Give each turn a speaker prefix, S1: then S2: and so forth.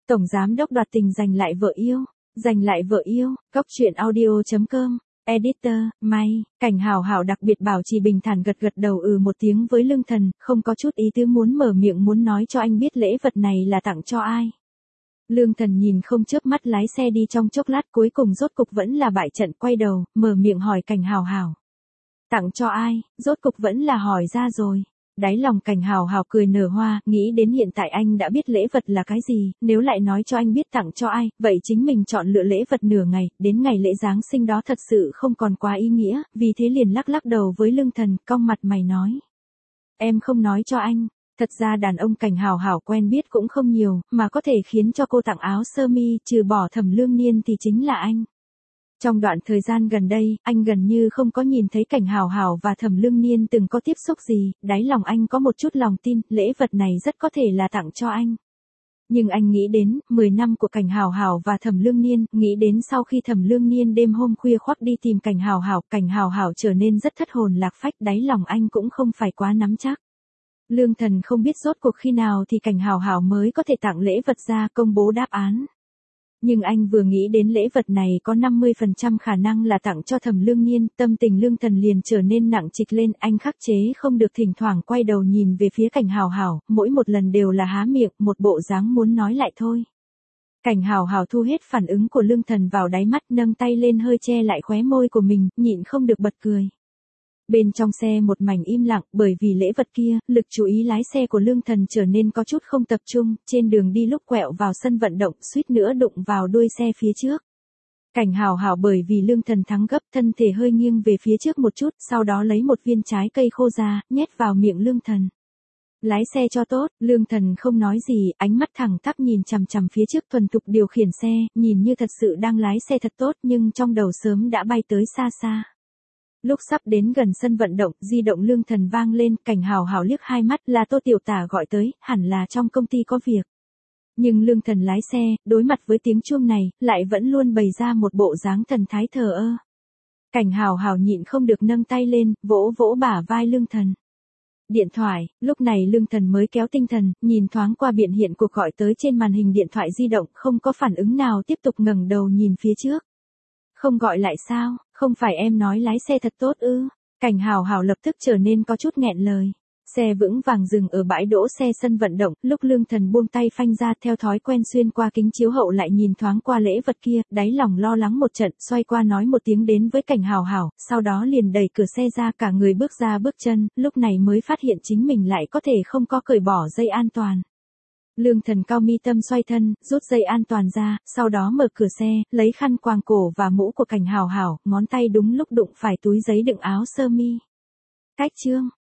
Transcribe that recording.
S1: Tổng giám đốc đoạt tình giành lại vợ yêu. Giành lại vợ yêu, Góc truyện audio.com. Editor, May, Cảnh Hào Hào đặc biệt bảo trì bình thản gật gật đầu một tiếng với Lương Thần, không có chút ý tứ muốn mở miệng muốn nói cho anh biết lễ vật này là tặng cho ai. Lương Thần nhìn không chớp mắt lái xe đi trong chốc lát cuối cùng rốt cục vẫn là bại trận quay đầu, mở miệng hỏi Cảnh Hào Hào. Tặng cho ai, rốt cục vẫn là hỏi ra rồi. Đáy lòng Cảnh Hào Hào cười nở hoa, nghĩ đến hiện tại anh đã biết lễ vật là cái gì, nếu lại nói cho anh biết tặng cho ai, vậy chính mình chọn lựa lễ vật nửa ngày, đến ngày lễ Giáng sinh đó thật sự không còn quá ý nghĩa, vì thế liền lắc lắc đầu với Lương Thần, cong mặt mày nói. Em không nói cho anh, thật ra đàn ông Cảnh Hào Hào quen biết cũng không nhiều, mà có thể khiến cho cô tặng áo sơ mi, trừ bỏ Thẩm Lương Niên thì chính là anh. Trong đoạn thời gian gần đây, anh gần như không có nhìn thấy Cảnh Hào Hào và Thẩm Lương Niên từng có tiếp xúc gì, đáy lòng anh có một chút lòng tin, lễ vật này rất có thể là tặng cho anh. Nhưng anh nghĩ đến, 10 năm của Cảnh Hào Hào và Thẩm Lương Niên, nghĩ đến sau khi Thẩm Lương Niên đêm hôm khuya khoắt đi tìm Cảnh Hào Hào trở nên rất thất hồn lạc phách, đáy lòng anh cũng không phải quá nắm chắc. Lương Thần không biết rốt cuộc khi nào thì Cảnh Hào Hào mới có thể tặng lễ vật ra công bố đáp án. Nhưng anh vừa nghĩ đến lễ vật này có 50% khả năng là tặng cho Thẩm Lương Niên, tâm tình Lương Thần liền trở nên nặng trịch lên, anh khắc chế không được thỉnh thoảng quay đầu nhìn về phía Cảnh Hào Hào, mỗi một lần đều là há miệng, một bộ dáng muốn nói lại thôi. Cảnh Hào Hào thu hết phản ứng của Lương Thần vào đáy mắt, nâng tay lên hơi che lại khóe môi của mình, nhịn không được bật cười. Bên trong xe một mảnh im lặng, bởi vì lễ vật kia, lực chú ý lái xe của Lương Thần trở nên có chút không tập trung, trên đường đi lúc quẹo vào sân vận động, suýt nữa đụng vào đuôi xe phía trước. Cảnh Hào Hào bởi vì Lương Thần thắng gấp, thân thể hơi nghiêng về phía trước một chút, sau đó lấy một viên trái cây khô ra, nhét vào miệng Lương Thần. Lái xe cho tốt, Lương Thần không nói gì, ánh mắt thẳng tắp nhìn chằm chằm phía trước thuần thục điều khiển xe, nhìn như thật sự đang lái xe thật tốt nhưng trong đầu sớm đã bay tới xa xa. Lúc sắp đến gần sân vận động, di động Lương Thần vang lên, Cảnh Hào Hào liếc hai mắt, là Tô Tiểu Tả gọi tới, hẳn là trong công ty có việc. Nhưng Lương Thần lái xe, đối mặt với tiếng chuông này, lại vẫn luôn bày ra một bộ dáng thần thái thờ ơ. Cảnh Hào Hào nhịn không được nâng tay lên, vỗ vỗ bả vai Lương Thần. Điện thoại, lúc này Lương Thần mới kéo tinh thần, nhìn thoáng qua biển hiện cuộc gọi tới trên màn hình điện thoại di động, không có phản ứng nào tiếp tục ngẩng đầu nhìn phía trước. Không gọi lại sao, không phải em nói lái xe thật tốt ư? Cảnh Hào Hào lập tức trở nên có chút nghẹn lời. Xe vững vàng dừng ở bãi đỗ xe sân vận động, lúc Lương Thần buông tay phanh ra theo thói quen xuyên qua kính chiếu hậu lại nhìn thoáng qua lễ vật kia, đáy lòng lo lắng một trận, xoay qua nói một tiếng đến với Cảnh Hào Hào, sau đó liền đẩy cửa xe ra cả người bước ra bước chân, lúc này mới phát hiện chính mình lại có thể không có cởi bỏ dây an toàn. Lương Thần cao mi tâm xoay thân, rút dây an toàn ra, sau đó mở cửa xe, lấy khăn quàng cổ và mũ của Cảnh Hào Hào, ngón tay đúng lúc đụng phải túi giấy đựng áo sơ mi. Cách chương.